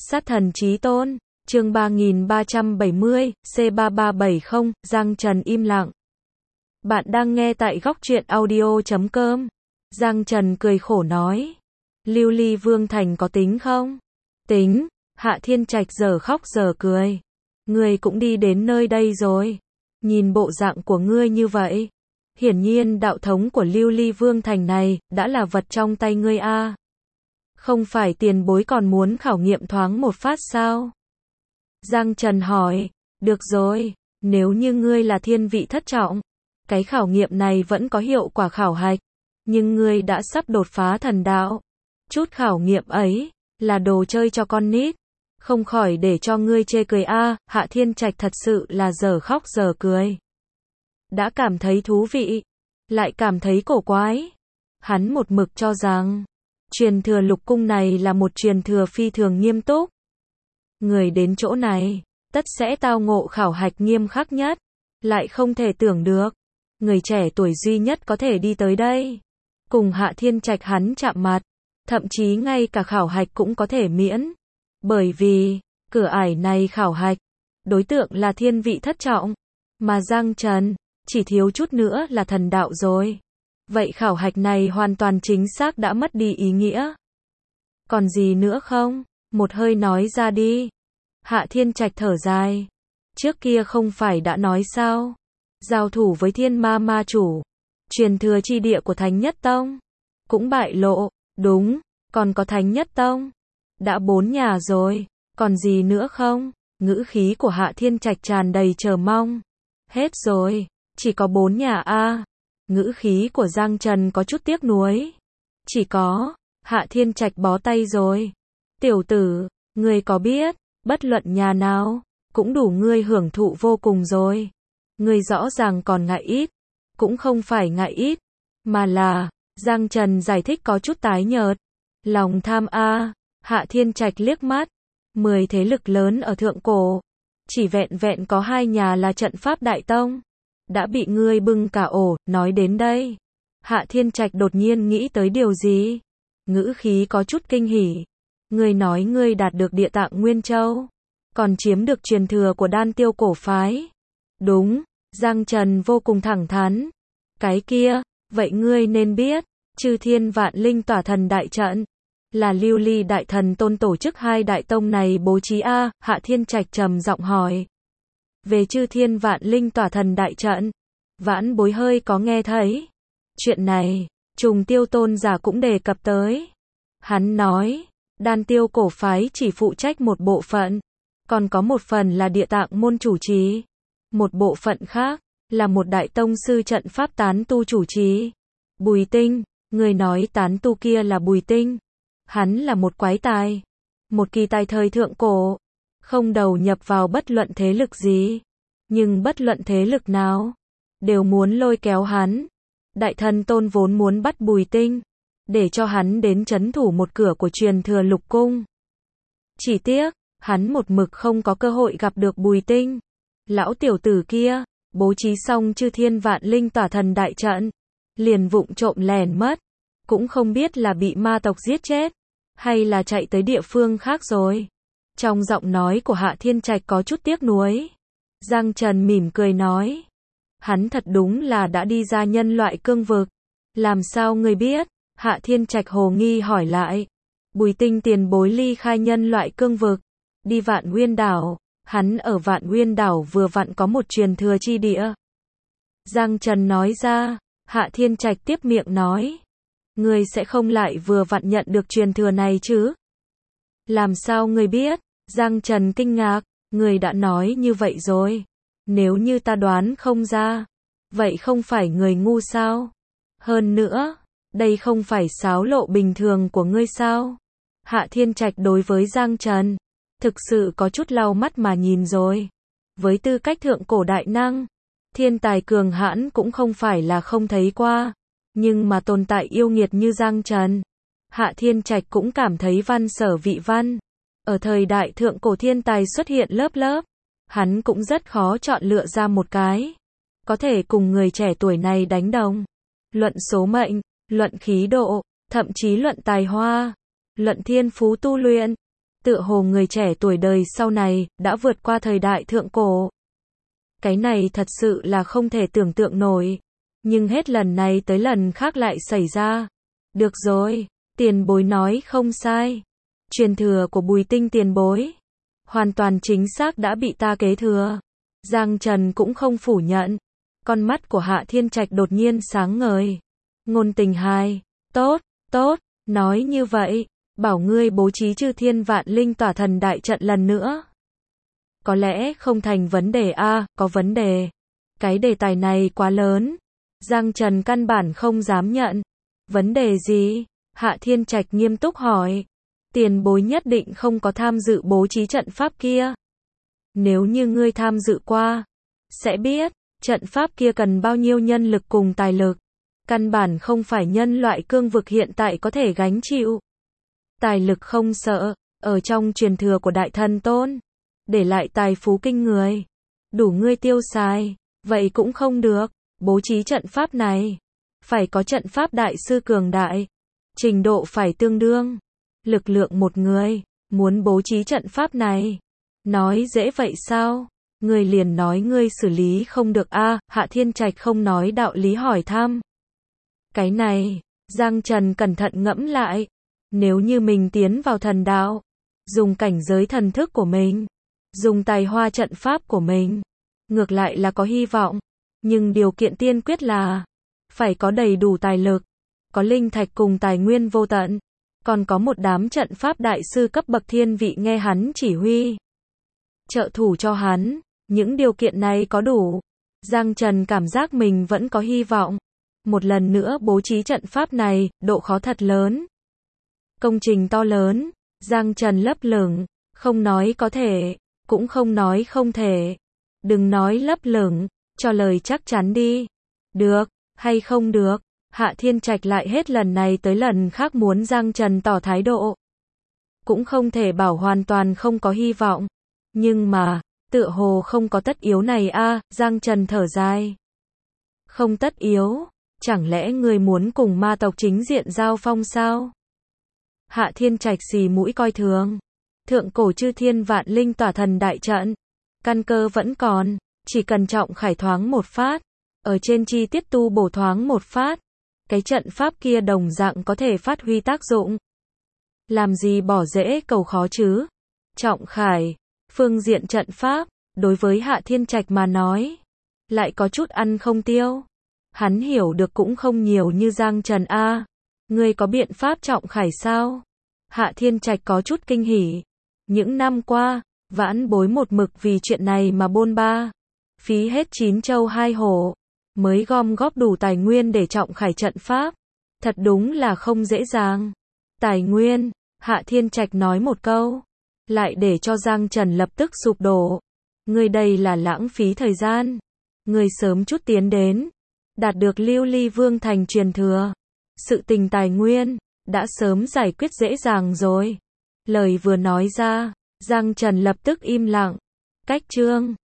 Sát thần chí tôn, chương 3370, C3370, Giang Trần im lặng. Bạn đang nghe tại góc truyện audio.com. Giang Trần cười khổ nói. Lưu Ly Vương Thành có tính không? Tính, Hạ Thiên Trạch giờ khóc giờ cười. Ngươi cũng đi đến nơi đây rồi. Nhìn bộ dạng của ngươi như vậy. Hiển nhiên đạo thống của Lưu Ly Vương Thành này, đã là vật trong tay ngươi a. Không phải tiền bối còn muốn khảo nghiệm thoáng một phát sao? Giang Trần hỏi, được rồi, nếu như ngươi là thiên vị thất trọng, cái khảo nghiệm này vẫn có hiệu quả khảo hạch, nhưng ngươi đã sắp đột phá thần đạo. Chút khảo nghiệm ấy, là đồ chơi cho con nít, không khỏi để cho ngươi chê cười a. Hạ Thiên Trạch thật sự là giờ khóc giờ cười. Đã cảm thấy thú vị, lại cảm thấy cổ quái. Hắn một mực cho rằng, truyền thừa lục cung này là một truyền thừa phi thường nghiêm túc. Người đến chỗ này, tất sẽ tao ngộ khảo hạch nghiêm khắc nhất. Lại không thể tưởng được, người trẻ tuổi duy nhất có thể đi tới đây. Cùng Hạ Thiên Trạch hắn chạm mặt, thậm chí ngay cả khảo hạch cũng có thể miễn. Bởi vì, cửa ải này khảo hạch, đối tượng là thiên vị thất trọng. Mà Giang Trần, chỉ thiếu chút nữa là thần đạo rồi. Vậy khảo hạch này hoàn toàn chính xác đã mất đi ý nghĩa. Còn gì nữa không? Một hơi nói ra đi. Hạ Thiên Trạch thở dài. Trước kia không phải đã nói sao? Giao thủ với thiên ma ma chủ, truyền thừa chi địa của Thánh Nhất Tông, cũng bại lộ. Đúng, còn có Thánh Nhất Tông. Đã 4 nhà rồi, còn gì nữa không? Ngữ khí của Hạ Thiên Trạch tràn đầy chờ mong. Hết rồi, chỉ có 4 nhà a. Ngữ khí của Giang Trần có chút tiếc nuối. Chỉ có, Hạ Thiên Trạch bó tay rồi. Tiểu tử, ngươi có biết, bất luận nhà nào, cũng đủ ngươi hưởng thụ vô cùng rồi. Ngươi rõ ràng còn ngại ít. Cũng không phải ngại ít, mà là, Giang Trần giải thích có chút tái nhợt. Lòng tham a. Hạ Thiên Trạch liếc mắt. 10 thế lực lớn ở thượng cổ, chỉ vẹn vẹn có 2 nhà là trận pháp đại tông. Đã bị ngươi bưng cả ổ. Nói đến đây, Hạ Thiên Trạch đột nhiên nghĩ tới điều gì. Ngữ khí có chút kinh hỉ. Ngươi nói ngươi đạt được Địa Tạng Nguyên Châu, còn chiếm được truyền thừa của Đan Tiêu cổ phái. Đúng, Giang Trần vô cùng thẳng thắn. Cái kia, vậy ngươi nên biết, Chư Thiên Vạn Linh Tỏa Thần Đại Trận, là Lưu Ly Đại Thần Tôn tổ chức 2 đại tông này bố trí a. Hạ Thiên Trạch trầm giọng hỏi. Về Chư Thiên Vạn Linh Tỏa Thần Đại Trận, vãn bối hơi có nghe thấy. Chuyện này, Trùng Tiêu Tôn giả cũng đề cập tới. Hắn nói, Đan Tiêu cổ phái chỉ phụ trách một bộ phận, còn có một phần là Địa Tạng môn chủ trì. Một bộ phận khác, là một đại tông sư trận pháp tán tu chủ trì. Bùi Tinh, người nói tán tu kia là Bùi Tinh. Hắn là một quái tài, một kỳ tài thời thượng cổ, không đầu nhập vào bất luận thế lực gì, nhưng bất luận thế lực nào, đều muốn lôi kéo hắn. Đại Thần Tôn vốn muốn bắt Bùi Tinh, để cho hắn đến trấn thủ một cửa của truyền thừa lục cung. Chỉ tiếc, hắn một mực không có cơ hội gặp được Bùi Tinh. Lão tiểu tử kia, bố trí xong Chư Thiên Vạn Linh Tỏa Thần Đại Trận, liền vụng trộm lẻn mất. Cũng không biết là bị ma tộc giết chết, hay là chạy tới địa phương khác rồi. Trong giọng nói của Hạ Thiên Trạch có chút tiếc nuối. Giang Trần mỉm cười nói. Hắn thật đúng là đã đi ra nhân loại cương vực. Làm sao ngươi biết? Hạ Thiên Trạch hồ nghi hỏi lại. Bùi Tinh tiền bối ly khai nhân loại cương vực, đi Vạn Nguyên đảo. Hắn ở Vạn Nguyên đảo vừa vặn có một truyền thừa chi địa. Giang Trần nói ra. Hạ Thiên Trạch tiếp miệng nói. Ngươi sẽ không lại vừa vặn nhận được truyền thừa này chứ? Làm sao ngươi biết? Giang Trần kinh ngạc. Ngươi đã nói như vậy rồi. Nếu như ta đoán không ra, vậy không phải người ngu sao? Hơn nữa, đây không phải xáo lộ bình thường của ngươi sao? Hạ Thiên Trạch đối với Giang Trần, thực sự có chút lau mắt mà nhìn rồi. Với tư cách thượng cổ đại năng, thiên tài cường hãn cũng không phải là không thấy qua. Nhưng mà tồn tại yêu nghiệt như Giang Trần, Hạ Thiên Trạch cũng cảm thấy văn sở vị văn. Ở thời đại thượng cổ thiên tài xuất hiện lớp lớp, hắn cũng rất khó chọn lựa ra một cái có thể cùng người trẻ tuổi này đánh đồng. Luận số mệnh, luận khí độ, thậm chí luận tài hoa, luận thiên phú tu luyện, Tựa hồ người trẻ tuổi đời sau này, đã vượt qua thời đại thượng cổ. Cái này thật sự là không thể tưởng tượng nổi. Nhưng hết lần này tới lần khác lại xảy ra. Được rồi, tiền bối nói không sai. Truyền thừa của Bùi Tinh tiền bối. Hoàn toàn chính xác đã bị ta kế thừa. Giang Trần cũng không phủ nhận. Con mắt của Hạ Thiên Trạch đột nhiên sáng ngời. Ngôn Tình hai, tốt, tốt, nói như vậy, bảo ngươi bố trí chư thiên vạn linh tỏa thần đại trận lần nữa. Có lẽ không thành vấn đề a, có vấn đề. Cái đề tài này quá lớn. Giang Trần căn bản không dám nhận. Vấn đề gì? Hạ Thiên Trạch nghiêm túc hỏi. Tiền bối nhất định không có tham dự bố trí trận pháp kia. Nếu như ngươi tham dự qua, sẽ biết, trận pháp kia cần bao nhiêu nhân lực cùng tài lực. Căn bản không phải nhân loại cương vực hiện tại có thể gánh chịu. Tài lực không sợ, ở trong truyền thừa của Đại Thần Tôn, để lại tài phú kinh người. Đủ ngươi tiêu xài, vậy cũng không được, bố trí trận pháp này. Phải có trận pháp đại sư cường đại, trình độ phải tương đương. Lực lượng một người, muốn bố trí trận pháp này. Nói dễ vậy sao? Ngươi liền nói ngươi xử lý không được a. Hạ Thiên Trạch không nói đạo lý hỏi thăm. Cái này, Giang Trần cẩn thận ngẫm lại. Nếu như mình tiến vào thần đạo, dùng cảnh giới thần thức của mình, dùng tài hoa trận pháp của mình, ngược lại là có hy vọng. Nhưng điều kiện tiên quyết là phải có đầy đủ tài lực, có linh thạch cùng tài nguyên vô tận, còn có một đám trận pháp đại sư cấp bậc thiên vị nghe hắn chỉ huy, trợ thủ cho hắn. Những điều kiện này có đủ, Giang Trần cảm giác mình vẫn có hy vọng. Một lần nữa bố trí trận pháp này, độ khó thật lớn. Công trình to lớn, Giang Trần lấp lửng, không nói có thể, cũng không nói không thể. Đừng nói lấp lửng, cho lời chắc chắn đi. Được, hay không được, Hạ Thiên Trạch lại hết lần này tới lần khác muốn Giang Trần tỏ thái độ. Cũng không thể bảo hoàn toàn không có hy vọng. Nhưng mà, tựa hồ không có tất yếu này a. Giang Trần thở dài. Không tất yếu, chẳng lẽ người muốn cùng ma tộc chính diện giao phong sao? Hạ Thiên Trạch xì mũi coi thường. Thượng cổ chư thiên vạn linh tỏa thần đại trận, căn cơ vẫn còn, chỉ cần Trọng Khải thoáng một phát, ở trên chi tiết tu bổ thoáng một phát, cái trận pháp kia đồng dạng có thể phát huy tác dụng. Làm gì bỏ dễ cầu khó chứ? Trọng Khải, phương diện trận pháp, đối với Hạ Thiên Trạch mà nói, lại có chút ăn không tiêu. Hắn hiểu được cũng không nhiều như Giang Trần a. Ngươi có biện pháp Trọng Khải sao? Hạ Thiên Trạch có chút kinh hỉ. Những năm qua, vãn bối một mực vì chuyện này mà bôn ba, phí hết 9 châu 2 hổ, mới gom góp đủ tài nguyên để Trọng Khải trận pháp. Thật đúng là không dễ dàng. Tài nguyên, Hạ Thiên Trạch nói một câu, lại để cho Giang Trần lập tức sụp đổ. Ngươi đây là lãng phí thời gian. Ngươi sớm chút tiến đến, đạt được Lưu Ly Vương thành truyền thừa. Sự tình tài nguyên, đã sớm giải quyết dễ dàng rồi. Lời vừa nói ra, Giang Trần lập tức im lặng. Cách chương